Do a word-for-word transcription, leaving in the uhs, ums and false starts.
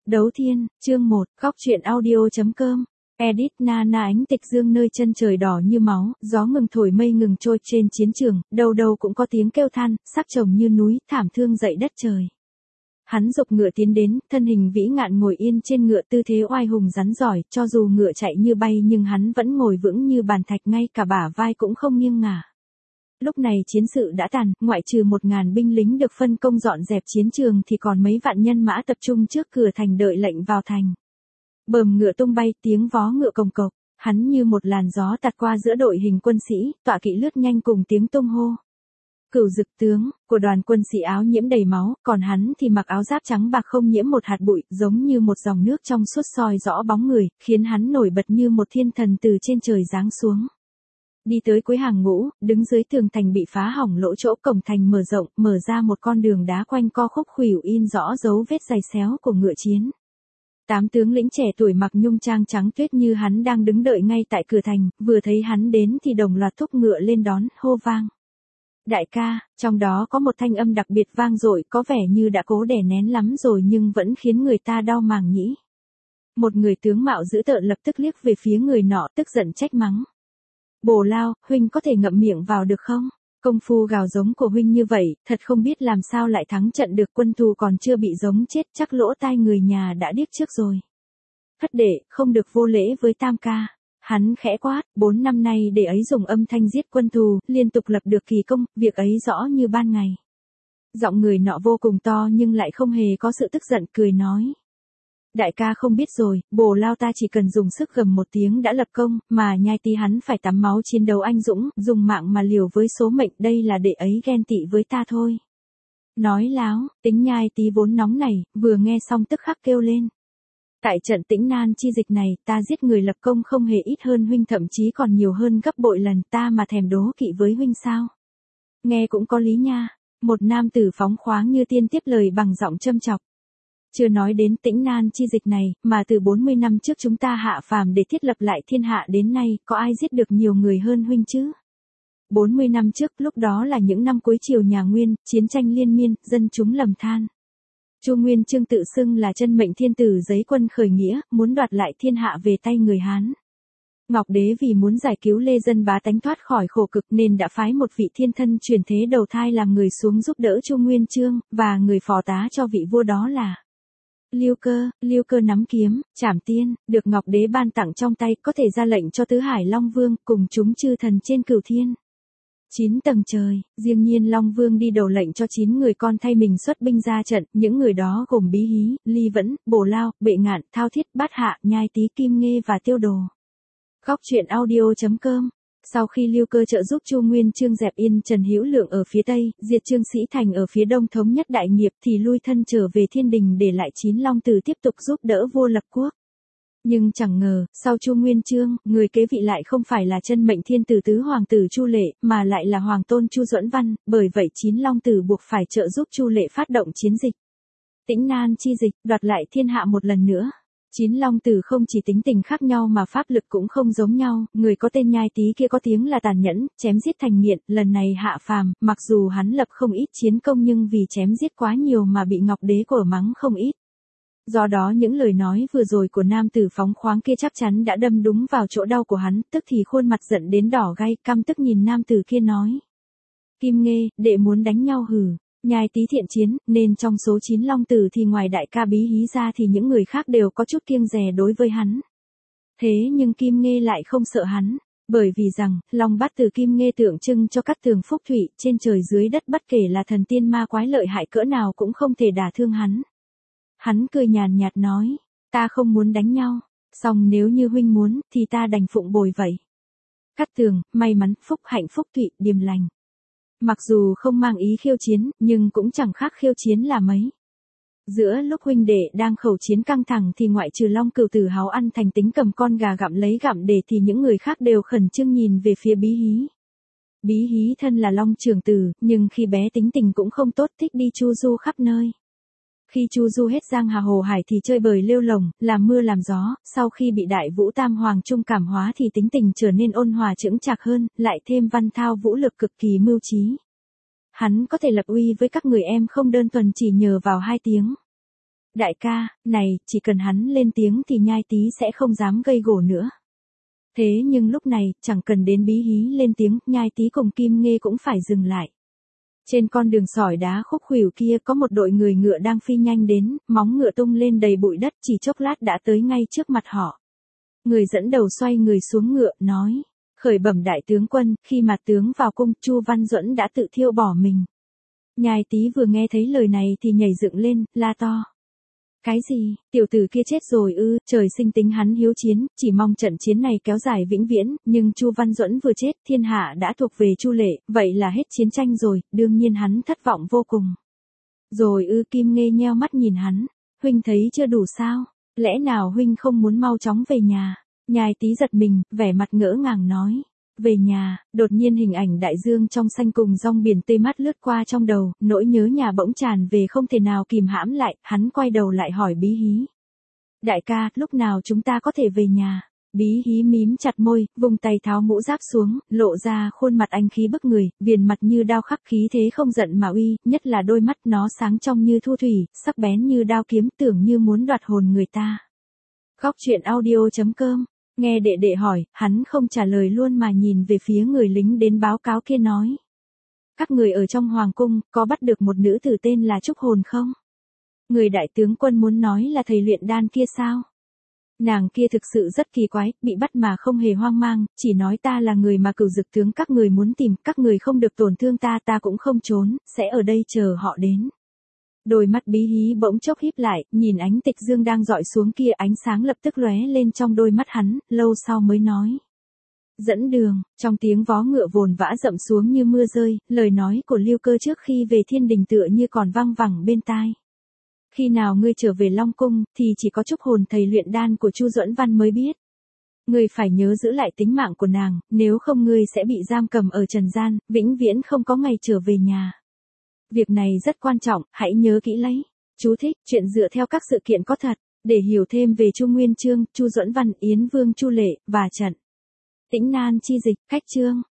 Đấu Thiên, chương một, góc truyện audio.com. Edit na na ánh tịch dương nơi chân trời đỏ như máu, gió ngừng thổi mây ngừng trôi trên chiến trường, đâu đâu cũng có tiếng kêu than, sắc chồng như núi, thảm thương dậy đất trời. Hắn dục ngựa tiến đến, thân hình vĩ ngạn ngồi yên trên ngựa tư thế oai hùng rắn giỏi, cho dù ngựa chạy như bay nhưng hắn vẫn ngồi vững như bàn thạch, ngay cả bả vai cũng không nghiêng ngả. Lúc này chiến sự đã tàn, ngoại trừ một ngàn binh lính được phân công dọn dẹp chiến trường thì còn mấy vạn nhân mã tập trung trước cửa thành đợi lệnh vào thành. Bờm ngựa tung bay, tiếng vó ngựa cồng cộc, hắn như một làn gió tạt qua giữa đội hình quân sĩ, tọa kỵ lướt nhanh cùng tiếng tung hô. Cửu Dực tướng của đoàn quân sĩ áo nhiễm đầy máu, còn hắn thì mặc áo giáp trắng bạc không nhiễm một hạt bụi, giống như một dòng nước trong suốt soi rõ bóng người, khiến hắn nổi bật như một thiên thần từ trên trời giáng xuống. Đi tới cuối hàng ngũ, đứng dưới tường thành bị phá hỏng lỗ chỗ cổng thành mở rộng, mở ra một con đường đá quanh co khúc khuỷu in rõ dấu vết giày xéo của ngựa chiến. Tám tướng lĩnh trẻ tuổi mặc nhung trang trắng tuyết như hắn đang đứng đợi ngay tại cửa thành, vừa thấy hắn đến thì đồng loạt thúc ngựa lên đón, hô vang. Đại ca, trong đó có một thanh âm đặc biệt vang dội, có vẻ như đã cố đè nén lắm rồi nhưng vẫn khiến người ta đau màng nhĩ. Một người tướng mạo dữ tợn lập tức liếc về phía người nọ, tức giận trách mắng. Bồ Lao, huynh có thể ngậm miệng vào được không? Công phu gào giống của huynh như vậy, thật không biết làm sao lại thắng trận được, quân thù còn chưa bị giống chết, chắc lỗ tai người nhà đã điếc trước rồi. Thất đệ, không được vô lễ với tam ca. Hắn khẽ quát, bốn năm nay để ấy dùng âm thanh giết quân thù, liên tục lập được kỳ công, việc ấy rõ như ban ngày. Giọng người nọ vô cùng to nhưng lại không hề có sự tức giận, cười nói. Đại ca không biết rồi, Bồ Lao ta chỉ cần dùng sức gầm một tiếng đã lập công, mà Nhai Tý hắn phải tắm máu chiến đấu anh dũng, dùng mạng mà liều với số mệnh, đây là đệ ấy ghen tị với ta thôi. Nói láo, tính Nhai Tý vốn nóng này, vừa nghe xong tức khắc kêu lên. Tại trận Tĩnh Nan chi dịch này, ta giết người lập công không hề ít hơn huynh, thậm chí còn nhiều hơn gấp bội lần, ta mà thèm đố kỵ với huynh sao? Nghe cũng có lý nha. Một nam tử phóng khoáng như tiên tiếp lời bằng giọng châm chọc. Chưa nói đến Tĩnh Nan chi dịch này, mà từ bốn mươi năm trước chúng ta hạ phàm để thiết lập lại thiên hạ đến nay, có ai giết được nhiều người hơn huynh chứ? bốn mươi năm trước, lúc đó là những năm cuối triều nhà Nguyên, chiến tranh liên miên, dân chúng lầm than. Chu Nguyên Chương tự xưng là chân mệnh thiên tử giấy quân khởi nghĩa, muốn đoạt lại thiên hạ về tay người Hán. Ngọc Đế vì muốn giải cứu lê dân bá tánh thoát khỏi khổ cực nên đã phái một vị thiên thân truyền thế đầu thai làm người xuống giúp đỡ Chu Nguyên Chương, và người phò tá cho vị vua đó là Liêu Cơ. Liêu Cơ nắm kiếm, trảm tiên, được Ngọc Đế ban tặng trong tay, có thể ra lệnh cho tứ hải Long Vương cùng chúng chư thần trên cửu thiên. Chín tầng trời, riêng nhiên Long Vương đi đầu lệnh cho chín người con thay mình xuất binh ra trận, những người đó gồm Bí Hí, Ly Vẫn, Bồ Lao, Bệ Ngạn, Thao Thiết, Bát Hạ, Nhai Tý, Kim Nghê và Tiêu Đồ. Góc truyện audio.com. Sau khi Liêu Cơ trợ giúp Chu Nguyên Chương dẹp yên Trần Hữu Lượng ở phía tây, diệt Trương Sĩ Thành ở phía đông thống nhất đại nghiệp thì lui thân trở về thiên đình để lại chín long tử tiếp tục giúp đỡ vua lập quốc. Nhưng chẳng ngờ, sau Chu Nguyên Chương, người kế vị lại không phải là chân mệnh thiên tử tứ hoàng tử Chu Lệ, mà lại là hoàng tôn Chu Duẫn Văn, bởi vậy chín long tử buộc phải trợ giúp Chu Lệ phát động chiến dịch Tĩnh Nan chi dịch, đoạt lại thiên hạ một lần nữa. Chín long tử không chỉ tính tình khác nhau mà pháp lực cũng không giống nhau, người có tên Nhai Tý kia có tiếng là tàn nhẫn, chém giết thành nghiện, lần này hạ phàm, mặc dù hắn lập không ít chiến công nhưng vì chém giết quá nhiều mà bị Ngọc Đế cổ mắng không ít. Do đó những lời nói vừa rồi của nam tử phóng khoáng kia chắc chắn đã đâm đúng vào chỗ đau của hắn, tức thì khuôn mặt giận đến đỏ gay, căm tức nhìn nam tử kia nói. Kim Nghê, đệ muốn đánh nhau hử? Nhai Tý thiện chiến, nên trong số chín long tử thì ngoài đại ca Bí Hí ra thì những người khác đều có chút kiêng dè đối với hắn. Thế nhưng Kim Nghê lại không sợ hắn, bởi vì rằng, long bát từ Kim Nghê tượng trưng cho cát tường phúc thủy, trên trời dưới đất bất kể là thần tiên ma quái lợi hại cỡ nào cũng không thể đả thương hắn. Hắn cười nhàn nhạt nói, ta không muốn đánh nhau, song nếu như huynh muốn, thì ta đành phụng bồi vậy. Cát tường, may mắn, phúc hạnh phúc thụy, điềm lành. Mặc dù không mang ý khiêu chiến, nhưng cũng chẳng khác khiêu chiến là mấy. Giữa lúc huynh đệ đang khẩu chiến căng thẳng thì ngoại trừ Long Cửu Tử háo ăn thành tính cầm con gà gặm lấy gặm để thì những người khác đều khẩn trương nhìn về phía Bí Hí. Bí Hí thân là Long trưởng tử, nhưng khi bé tính tình cũng không tốt, thích đi chu du khắp nơi. Khi chu du hết giang hà hồ hải thì chơi bời lêu lồng, làm mưa làm gió, sau khi bị Đại Vũ Tam Hoàng trung cảm hóa thì tính tình trở nên ôn hòa chững chạc hơn, lại thêm văn thao vũ lực cực kỳ mưu trí. Hắn có thể lập uy với các người em không đơn thuần chỉ nhờ vào hai tiếng Đại ca, này, chỉ cần hắn lên tiếng thì Nhai Tý sẽ không dám gây gổ nữa. Thế nhưng lúc này, chẳng cần đến Bí Hí lên tiếng, Nhai Tý cùng Kim Nghê cũng phải dừng lại. Trên con đường sỏi đá khúc khuỷu kia có một đội người ngựa đang phi nhanh đến, móng ngựa tung lên đầy bụi đất, chỉ chốc lát đã tới ngay trước mặt họ. Người dẫn đầu xoay người xuống ngựa, nói, khởi bẩm đại tướng quân, khi mà tướng vào cung, Chu Văn Duẫn đã tự thiêu bỏ mình. Nhai Tý vừa nghe thấy lời này thì nhảy dựng lên, la to. Cái gì, tiểu tử kia chết rồi ư, trời sinh tính hắn hiếu chiến, chỉ mong trận chiến này kéo dài vĩnh viễn, nhưng Chu Văn Duẫn vừa chết, thiên hạ đã thuộc về Chu Lệ, vậy là hết chiến tranh rồi, đương nhiên hắn thất vọng vô cùng. Rồi ư, Kim Nghê nheo mắt nhìn hắn, huynh thấy chưa đủ sao, lẽ nào huynh không muốn mau chóng về nhà? Nhai Tý giật mình, vẻ mặt ngỡ ngàng nói. Về nhà, đột nhiên hình ảnh đại dương trong xanh cùng dòng biển tê mắt lướt qua trong đầu, nỗi nhớ nhà bỗng tràn về không thể nào kìm hãm lại, hắn quay đầu lại hỏi Bí Hí. Đại ca, lúc nào chúng ta có thể về nhà? Bí Hí mím chặt môi, vùng tay tháo mũ giáp xuống, lộ ra khuôn mặt anh khí bức người, viền mặt như đao khắc khí thế không giận mà uy, nhất là đôi mắt nó sáng trong như thu thủy, sắc bén như đao kiếm, tưởng như muốn đoạt hồn người ta. Góc truyện audio chấm com. Nghe đệ đệ hỏi, hắn không trả lời luôn mà nhìn về phía người lính đến báo cáo kia nói. Các người ở trong hoàng cung, có bắt được một nữ tử tên là Trúc Hồn không? Người đại tướng quân muốn nói là thầy luyện đan kia sao? Nàng kia thực sự rất kỳ quái, bị bắt mà không hề hoang mang, chỉ nói ta là người mà Cửu Dực tướng các người muốn tìm, các người không được tổn thương ta, ta cũng không trốn, sẽ ở đây chờ họ đến. Đôi mắt Bí Hí bỗng chốc híp lại, nhìn ánh tịch dương đang dọi xuống kia, ánh sáng lập tức lóe lên trong đôi mắt hắn, lâu sau mới nói. Dẫn đường, trong tiếng vó ngựa vồn vã rậm xuống như mưa rơi, lời nói của Lưu Cơ trước khi về thiên đình tựa như còn vang vẳng bên tai. Khi nào ngươi trở về Long Cung, thì chỉ có Trúc Hồn thầy luyện đan của Chu Duẫn Văn mới biết. Ngươi phải nhớ giữ lại tính mạng của nàng, nếu không ngươi sẽ bị giam cầm ở trần gian, vĩnh viễn không có ngày trở về nhà. Việc này rất quan trọng, hãy nhớ kỹ lấy. Chú thích, chuyện dựa theo các sự kiện có thật. Để hiểu thêm về Chu Nguyên Chương, Chu Duẫn Văn, Yến Vương Chu Lệ, và trận Tĩnh Nan chi dịch, cách chương.